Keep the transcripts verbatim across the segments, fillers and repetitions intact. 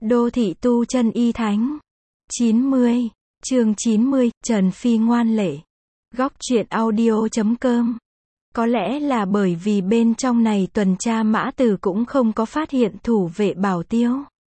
Đô thị tu chân y thánh. chín mươi. Chương chín mươi, Trần Phi ngoan lệ. Góc truyện audio chấm com. Có lẽ là bởi vì bên trong này tuần tra Mã Từ cũng không có phát hiện thủ vệ Bảo Tiêu.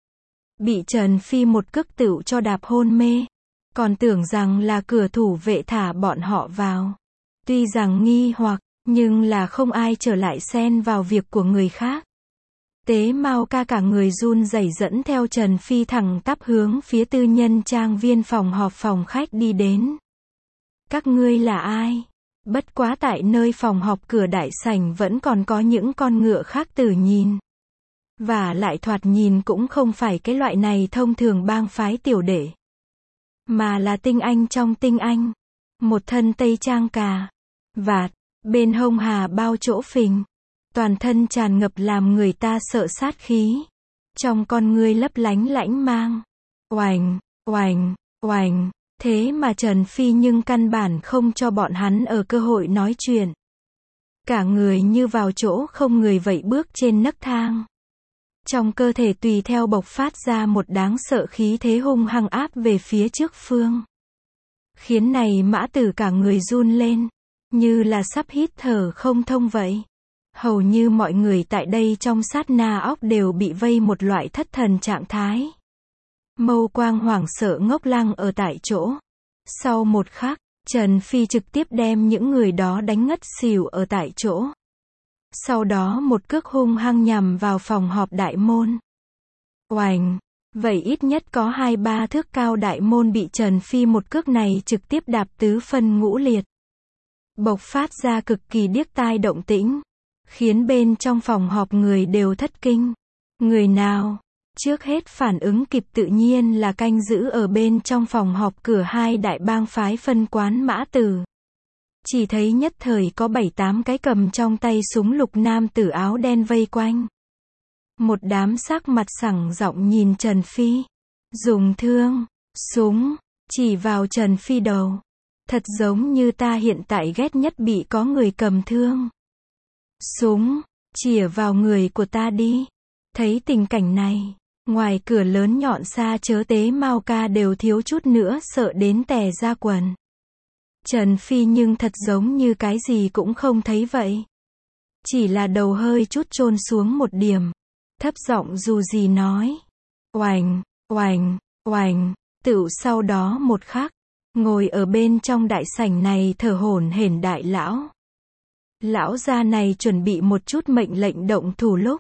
Bị Trần Phi một cước tựu cho đạp hôn mê. Còn tưởng rằng là cửa thủ vệ thả bọn họ vào. Tuy rằng nghi hoặc, nhưng là không ai trở lại xen vào việc của người khác. Tế Mao ca cả người run rẩy dẫn theo Trần Phi thẳng tắp hướng phía tư nhân trang viên phòng họp phòng khách đi đến. Các ngươi là ai? Bất quá tại nơi phòng họp cửa đại sảnh vẫn còn có những con ngựa khác tử nhìn. Và lại thoạt nhìn cũng không phải cái loại này thông thường bang phái tiểu đệ. Mà là tinh anh trong tinh anh. Một thân tây trang cà vạt, bên hông hà bao chỗ phình. Toàn thân tràn ngập làm người ta sợ sát khí. Trong con ngươi lấp lánh lãnh mang. Oành, oành, oành. Thế mà Trần Phi nhưng căn bản không cho bọn hắn ở cơ hội nói chuyện. Cả người như vào chỗ không người vậy bước trên nấc thang. Trong cơ thể tùy theo bộc phát ra một đáng sợ khí thế hung hăng áp về phía trước phương. Khiến này Mã Tử cả người run lên. Như là sắp hít thở không thông vậy. Hầu như mọi người tại đây trong sát na óc đều bị vây một loại thất thần trạng thái. Mâu quang hoảng sợ ngốc lăng ở tại chỗ. Sau một khắc, Trần Phi trực tiếp đem những người đó đánh ngất xỉu ở tại chỗ. Sau đó một cước hung hăng nhằm vào phòng họp đại môn. Oành! Vậy ít nhất có hai ba thước cao đại môn bị Trần Phi một cước này trực tiếp đạp tứ phân ngũ liệt. Bộc phát ra cực kỳ điếc tai động tĩnh. Khiến bên trong phòng họp người đều thất kinh. Người nào? Trước hết phản ứng kịp tự nhiên là canh giữ ở bên trong phòng họp cửa hai đại bang phái phân quán Mã Tử. Chỉ thấy nhất thời có bảy tám cái cầm trong tay súng lục nam tử áo đen vây quanh. Một đám sắc mặt sẳng giọng nhìn Trần Phi. Dùng thương, súng, chỉ vào Trần Phi đầu. Thật giống như ta hiện tại ghét nhất bị có người cầm thương. Súng, chĩa vào người của ta đi. Thấy tình cảnh này, ngoài cửa lớn nhọn xa chớ Tế Mao ca đều thiếu chút nữa sợ đến tè ra quần. Trần Phi nhưng thật giống như cái gì cũng không thấy vậy. Chỉ là đầu hơi chút chôn xuống một điểm. Thấp giọng dù gì nói. Oành, oành, oành. Tựu sau đó một khắc, ngồi ở bên trong đại sảnh này thở hổn hển đại lão. Lão gia này chuẩn bị một chút mệnh lệnh động thủ lúc.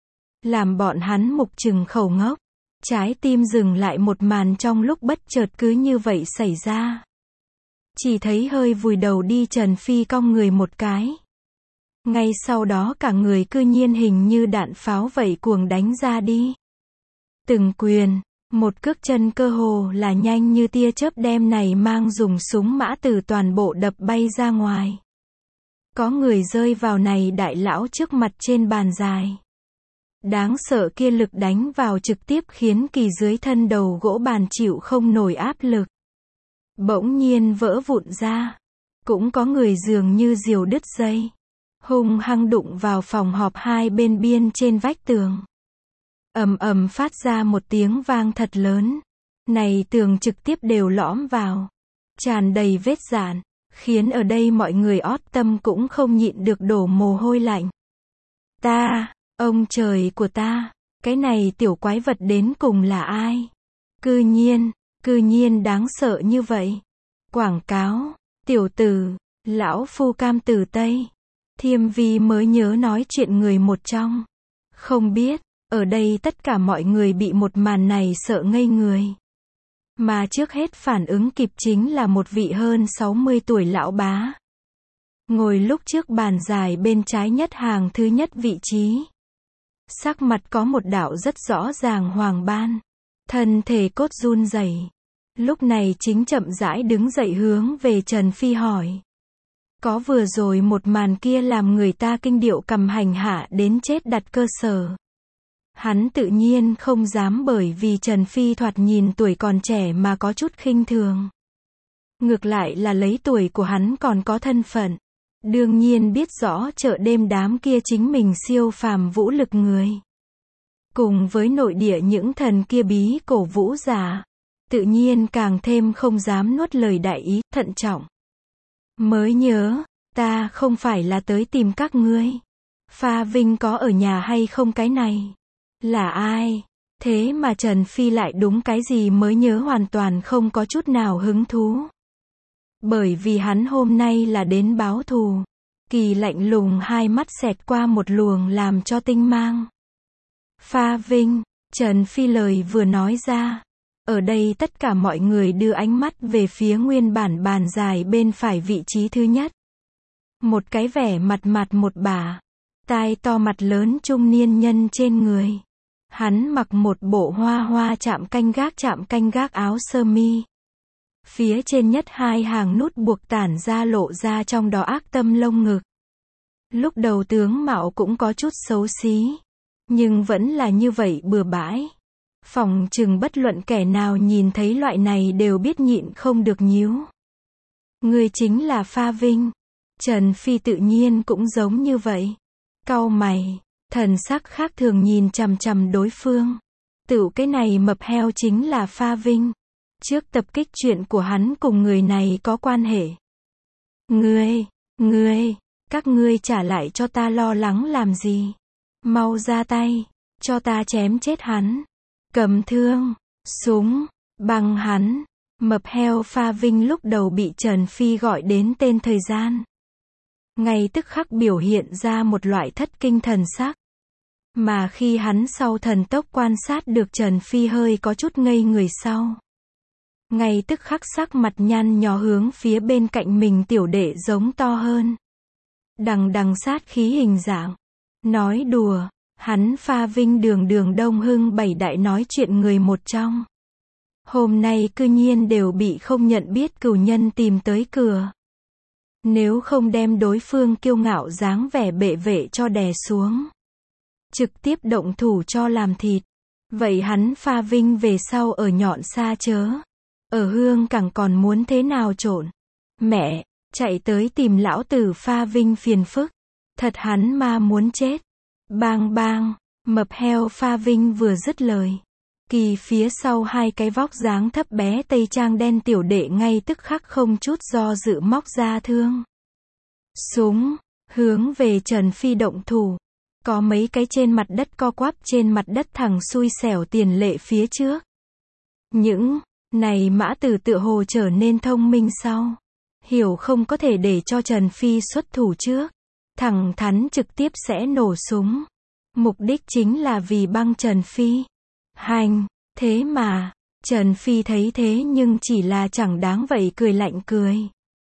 Làm bọn hắn mục trừng khẩu ngốc. Trái tim dừng lại một màn trong lúc bất chợt cứ như vậy xảy ra. Chỉ thấy hơi vùi đầu đi Trần Phi cong người một cái. Ngay sau đó cả người cư nhiên hình như đạn pháo vậy cuồng đánh ra đi. Từng quyền, một cước chân cơ hồ là nhanh như tia chớp đem này mang dùng súng Mã Tử toàn bộ đập bay ra ngoài. Có người rơi vào này đại lão trước mặt trên bàn dài. Đáng sợ kia lực đánh vào trực tiếp khiến kỳ dưới thân đầu gỗ bàn chịu không nổi áp lực. Bỗng nhiên vỡ vụn ra. Cũng có người dường như diều đứt dây. Hung hăng đụng vào phòng họp hai bên biên trên vách tường. Ầm ầm phát ra một tiếng vang thật lớn. Này tường trực tiếp đều lõm vào. Tràn đầy vết dạn. Khiến ở đây mọi người ót tâm cũng không nhịn được đổ mồ hôi lạnh. Ta, ông trời của ta, cái này tiểu quái vật đến cùng là ai? Cư nhiên, cư nhiên đáng sợ như vậy. Quảng cáo, tiểu tử, lão phu cam tử Tây. Thiêm Vi mới nhớ nói chuyện người một trong. Không biết, ở đây tất cả mọi người bị một màn này sợ ngây người. Mà trước hết phản ứng kịp chính là một vị hơn sáu mươi tuổi lão bá. Ngồi lúc trước bàn dài bên trái nhất hàng thứ nhất vị trí. Sắc mặt có một đạo rất rõ ràng hoàng ban. Thân thể cốt run rẩy. Lúc này chính chậm rãi đứng dậy hướng về Trần Phi hỏi. Có vừa rồi một màn kia làm người ta kinh điệu cầm hành hạ đến chết đặt cơ sở. Hắn tự nhiên không dám bởi vì Trần Phi thoạt nhìn tuổi còn trẻ mà có chút khinh thường. Ngược lại là lấy tuổi của hắn còn có thân phận. Đương nhiên biết rõ chợ đêm đám kia chính mình siêu phàm vũ lực người. cùng với nội địa những thần kia bí cổ vũ giả, tự nhiên càng thêm không dám nuốt lời đại ý, thận trọng. Mới nhớ, ta không phải là tới tìm các ngươi. Pha Vinh có ở nhà hay không cái này? Là ai? Thế mà Trần Phi lại đúng cái gì mới nhớ hoàn toàn không có chút nào hứng thú. Bởi vì hắn hôm nay là đến báo thù. Kỳ lạnh lùng hai mắt xẹt qua một luồng làm cho tinh mang. Pha Vinh, Trần Phi lời vừa nói ra. Ở đây tất cả mọi người đưa ánh mắt về phía nguyên bản bàn dài bên phải vị trí thứ nhất. Một cái vẻ mặt mặt một bà, tai to mặt lớn trung niên nhân trên người. Hắn mặc một bộ hoa hoa chạm canh gác chạm canh gác áo sơ mi. Phía trên nhất hai hàng nút buộc tản ra lộ ra trong đó ác tâm lông ngực. Lúc đầu tướng mạo cũng có chút xấu xí, nhưng vẫn là như vậy bừa bãi. Phòng chừng bất luận kẻ nào nhìn thấy loại này đều biết nhịn không được nhíu. Người chính là Pha Vinh. Trần Phi tự nhiên cũng giống như vậy. Cau mày, thần sắc khác thường nhìn chằm chằm đối phương. Tựu cái này mập heo chính là Pha Vinh. Trước tập kích chuyện của hắn cùng người này có quan hệ. Ngươi, ngươi, các ngươi trả lại cho ta lo lắng làm gì? Mau ra tay, cho ta chém chết hắn. Cầm thương, súng, băng hắn. Mập heo Pha Vinh lúc đầu bị Trần Phi gọi đến tên thời gian. Ngay tức khắc biểu hiện ra một loại thất kinh thần sắc. Mà khi hắn sau thần tốc quan sát được Trần Phi hơi có chút ngây người sau. Ngay tức khắc sắc mặt nhăn nhó hướng phía bên cạnh mình tiểu đệ giống to hơn. Đằng đằng sát khí hình dạng. Nói đùa, hắn Pha Vinh đường đường Đông Hưng bảy đại nói chuyện người một trong. Hôm nay cư nhiên đều bị không nhận biết cửu nhân tìm tới cửa. Nếu không đem đối phương kiêu ngạo dáng vẻ bệ vệ cho đè xuống. Trực tiếp động thủ cho làm thịt. Vậy hắn Pha Vinh về sau ở nhọn xa chớ. Ở hương cảng còn muốn thế nào trộn. Mẹ, chạy tới tìm lão tử Pha Vinh phiền phức. Thật hắn ma muốn chết. Bang bang, mập heo Pha Vinh vừa dứt lời. Kỳ phía sau hai cái vóc dáng thấp bé tây trang đen tiểu đệ ngay tức khắc không chút do dự móc ra thương. Súng, hướng về Trần Phi động thủ. Có mấy cái trên mặt đất co quắp trên mặt đất thẳng xui xẻo tiền lệ phía trước. Những này mã tử tựa hồ trở nên thông minh sau. Hiểu không có thể để cho Trần Phi xuất thủ trước. Thẳng thắn trực tiếp sẽ nổ súng. Mục đích chính là vì băng Trần Phi. Hành, thế mà, Trần Phi thấy thế nhưng chỉ là chẳng đáng vậy cười lạnh cười.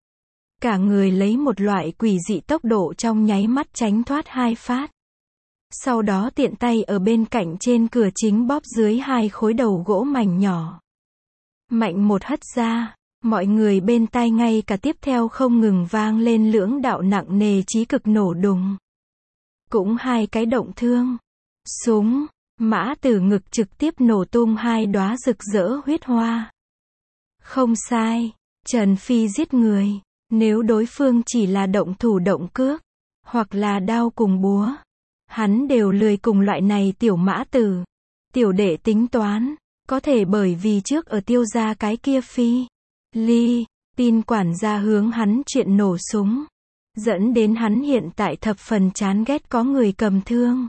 Cả người lấy một loại quỷ dị tốc độ trong nháy mắt tránh thoát hai phát. Sau đó tiện tay ở bên cạnh trên cửa chính bóp dưới hai khối đầu gỗ mảnh nhỏ. Mạnh một hất ra, mọi người bên tai ngay cả tiếp theo không ngừng vang lên lưỡng đạo nặng nề chí cực nổ đùng. Cũng hai cái động thương. Súng, mã tử ngực trực tiếp nổ tung hai đóa rực rỡ huyết hoa. Không sai, Trần Phi giết người. Nếu đối phương chỉ là động thủ động cước, hoặc là đao cùng búa, hắn đều lười cùng loại này tiểu mã tử. Tiểu đệ tính toán, có thể bởi vì trước ở tiêu gia cái kia Phi Ly, tin quản gia hướng hắn chuyện nổ súng. Dẫn đến hắn hiện tại thập phần chán ghét có người cầm thương.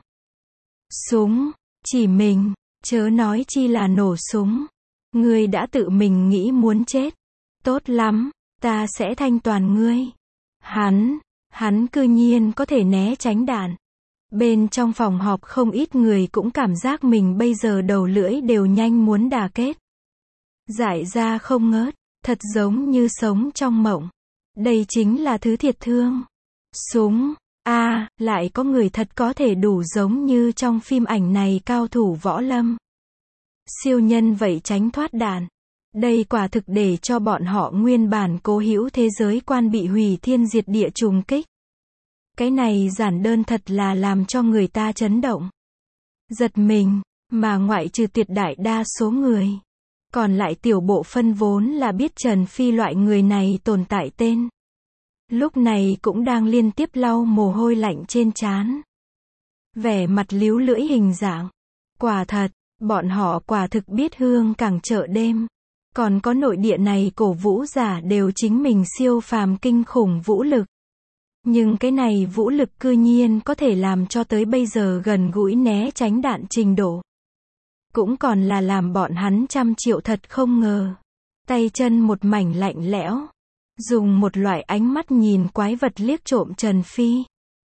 Súng, chỉ mình, chớ nói chi là nổ súng. Ngươi đã tự mình nghĩ muốn chết. Tốt lắm, ta sẽ thanh toàn ngươi. Hắn, hắn cư nhiên có thể né tránh đạn. Bên trong phòng họp không ít người cũng cảm giác mình bây giờ đầu lưỡi đều nhanh muốn đà kết. Dại ra không ngớt, thật giống như sống trong mộng. Đây chính là thứ thiệt thương. Súng, a à, lại có người thật có thể đủ giống như trong phim ảnh này cao thủ võ lâm. Siêu nhân vậy tránh thoát đạn. Đây quả thực để cho bọn họ nguyên bản cố hữu thế giới quan bị hủy thiên diệt địa trùng kích. Cái này giản đơn thật là làm cho người ta chấn động. Giật mình, mà ngoại trừ tuyệt đại đa số người. Còn lại tiểu bộ phân vốn là biết Trần Phi loại người này tồn tại tên. Lúc này cũng đang liên tiếp lau mồ hôi lạnh trên trán. Vẻ mặt líu lưỡi hình dạng. Quả thật, bọn họ quả thực biết hương cảng chợ đêm. Còn có nội địa này cổ vũ giả đều chính mình siêu phàm kinh khủng vũ lực. Nhưng cái này vũ lực cư nhiên có thể làm cho tới bây giờ gần gũi né tránh đạn trình độ. Cũng còn là làm bọn hắn trăm triệu thật không ngờ. Tay chân một mảnh lạnh lẽo. Dùng một loại ánh mắt nhìn quái vật liếc trộm Trần Phi.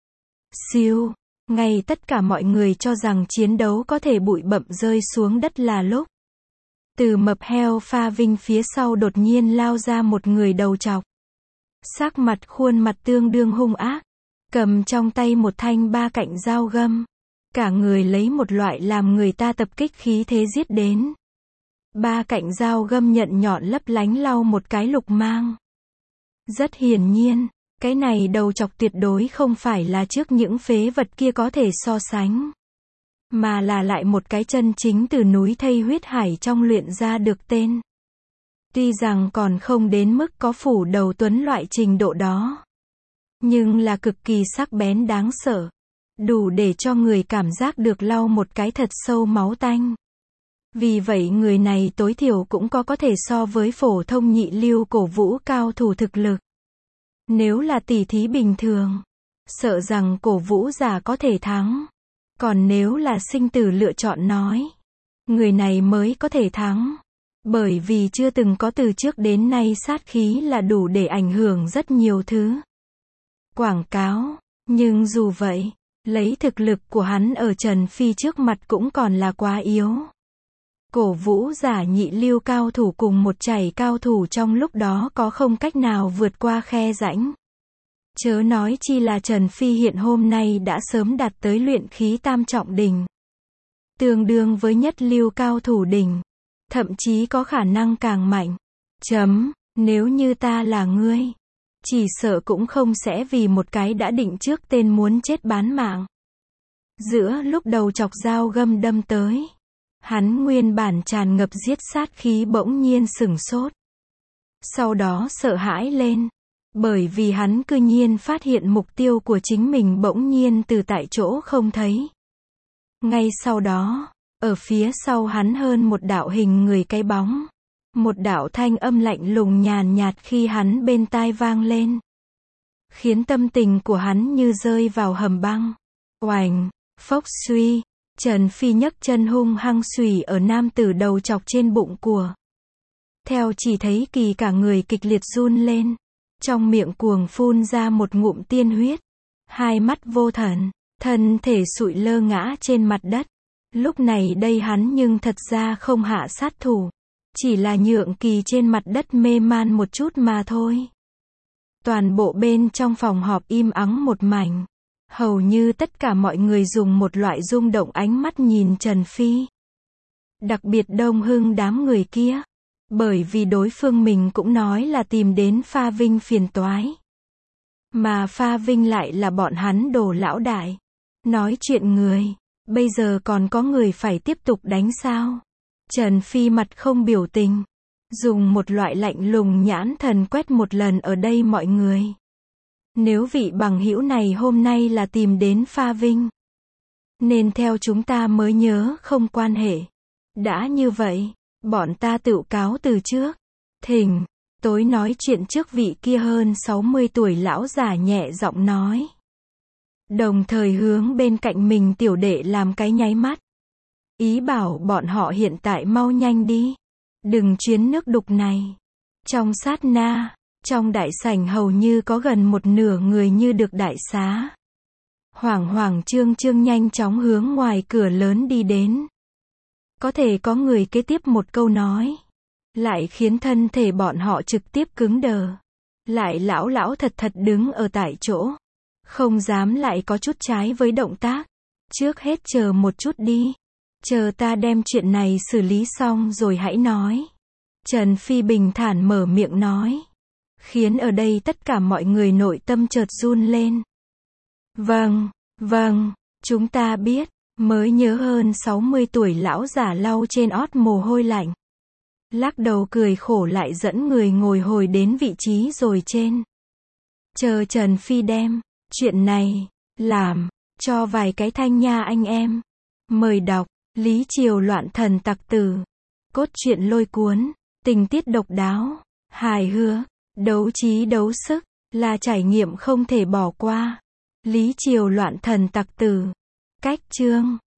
Siêu. Ngay tất cả mọi người cho rằng chiến đấu có thể bụi bặm rơi xuống đất là lúc. Từ mập heo pha vinh phía sau đột nhiên lao ra một người đầu trọc. Sắc mặt khuôn mặt tương đương hung ác. Cầm trong tay một thanh ba cạnh dao găm. Cả người lấy một loại làm người ta tập kích khí thế giết đến. Ba cạnh dao găm nhận nhọn lấp lánh lau một cái lục mang. Rất hiển nhiên, cái này đầu chọc tuyệt đối không phải là trước những phế vật kia có thể so sánh. Mà là lại một cái chân chính từ núi thây huyết hải trong luyện ra được tên. Tuy rằng còn không đến mức có phủ đầu tuấn loại trình độ đó. Nhưng là cực kỳ sắc bén đáng sợ. Đủ để cho người cảm giác được lau một cái thật sâu máu tanh. Vì vậy người này tối thiểu cũng có có thể so với phổ thông nhị lưu cổ vũ cao thủ thực lực. Nếu là tỷ thí bình thường, sợ rằng cổ vũ giả có thể thắng. Còn nếu là sinh tử lựa chọn nói, người này mới có thể thắng. Bởi vì chưa từng có từ trước đến nay sát khí là đủ để ảnh hưởng rất nhiều thứ. Quảng cáo, nhưng dù vậy, lấy thực lực của hắn ở Trần Phi trước mặt cũng còn là quá yếu. Cổ vũ giả nhị lưu cao thủ cùng một chảy cao thủ trong lúc đó có không cách nào vượt qua khe rãnh. Chớ nói chi là Trần Phi hiện hôm nay đã sớm đạt tới luyện khí tam trọng đỉnh. Tương đương với nhất lưu cao thủ đỉnh. Thậm chí có khả năng càng mạnh. Chấm, nếu như ta là ngươi, chỉ sợ cũng không sẽ vì một cái đã định trước tên muốn chết bán mạng. Giữa lúc đầu chọc dao găm đâm tới, hắn nguyên bản tràn ngập giết sát khí bỗng nhiên sửng sốt. Sau đó sợ hãi lên, bởi vì hắn cư nhiên phát hiện mục tiêu của chính mình bỗng nhiên từ tại chỗ không thấy. Ngay sau đó, ở phía sau hắn hơn một đạo hình người cái bóng. Một đạo thanh âm lạnh lùng nhàn nhạt khi hắn bên tai vang lên. Khiến tâm tình của hắn như rơi vào hầm băng. Oành, phốc suy, Trần Phi nhấc chân hung hăng xùy ở nam tử đầu chọc trên bụng của. Theo chỉ thấy kỳ cả người kịch liệt run lên. Trong miệng cuồng phun ra một ngụm tiên huyết. Hai mắt vô thần, thân thể sụi lơ ngã trên mặt đất. Lúc này đây hắn nhưng thật ra không hạ sát thủ. Chỉ là nhượng kỳ trên mặt đất mê man một chút mà thôi. Toàn bộ bên trong phòng họp im ắng một mảnh. Hầu như tất cả mọi người dùng một loại rung động ánh mắt nhìn Trần Phi. Đặc biệt Đông Hưng đám người kia. Bởi vì đối phương mình cũng nói là tìm đến Pha Vinh phiền toái. Mà Pha Vinh lại là bọn hắn đồ lão đại. Nói chuyện người. Bây giờ còn có người phải tiếp tục đánh sao? Trần Phi mặt không biểu tình. Dùng một loại lạnh lùng nhãn thần quét một lần ở đây mọi người. Nếu vị bằng hữu này hôm nay là tìm đến Pha Vinh, nên theo chúng ta mới nhớ không quan hệ. Đã như vậy, bọn ta tự cáo từ trước. Thỉnh, tối nói chuyện trước vị kia hơn sáu mươi tuổi lão già nhẹ giọng nói. Đồng thời hướng bên cạnh mình tiểu đệ làm cái nháy mắt. Ý bảo bọn họ hiện tại mau nhanh đi. Đừng chuyến nước đục này. Trong sát na, trong đại sảnh hầu như có gần một nửa người như được đại xá. Hoảng hoảng trương trương nhanh chóng hướng ngoài cửa lớn đi đến. Có thể có người kế tiếp một câu nói. Lại khiến thân thể bọn họ trực tiếp cứng đờ. Lại lão lão thật thật đứng ở tại chỗ. Không dám lại có chút trái với động tác. Trước hết chờ một chút đi. Chờ ta đem chuyện này xử lý xong rồi hãy nói. Trần Phi bình thản mở miệng nói. Khiến ở đây tất cả mọi người nội tâm chợt run lên. Vâng, vâng, chúng ta biết. Mới nhớ hơn sáu mươi tuổi lão giả lau trên ót mồ hôi lạnh. Lắc đầu cười khổ lại dẫn người ngồi hồi đến vị trí rồi trên. Chờ Trần Phi đem chuyện này làm cho vài cái thanh nha anh em. Mời đọc. Lý Triều loạn thần tặc tử. Cốt truyện lôi cuốn, tình tiết độc đáo, hài hước, đấu trí đấu sức, là trải nghiệm không thể bỏ qua. Lý Triều loạn thần tặc tử. Cách chương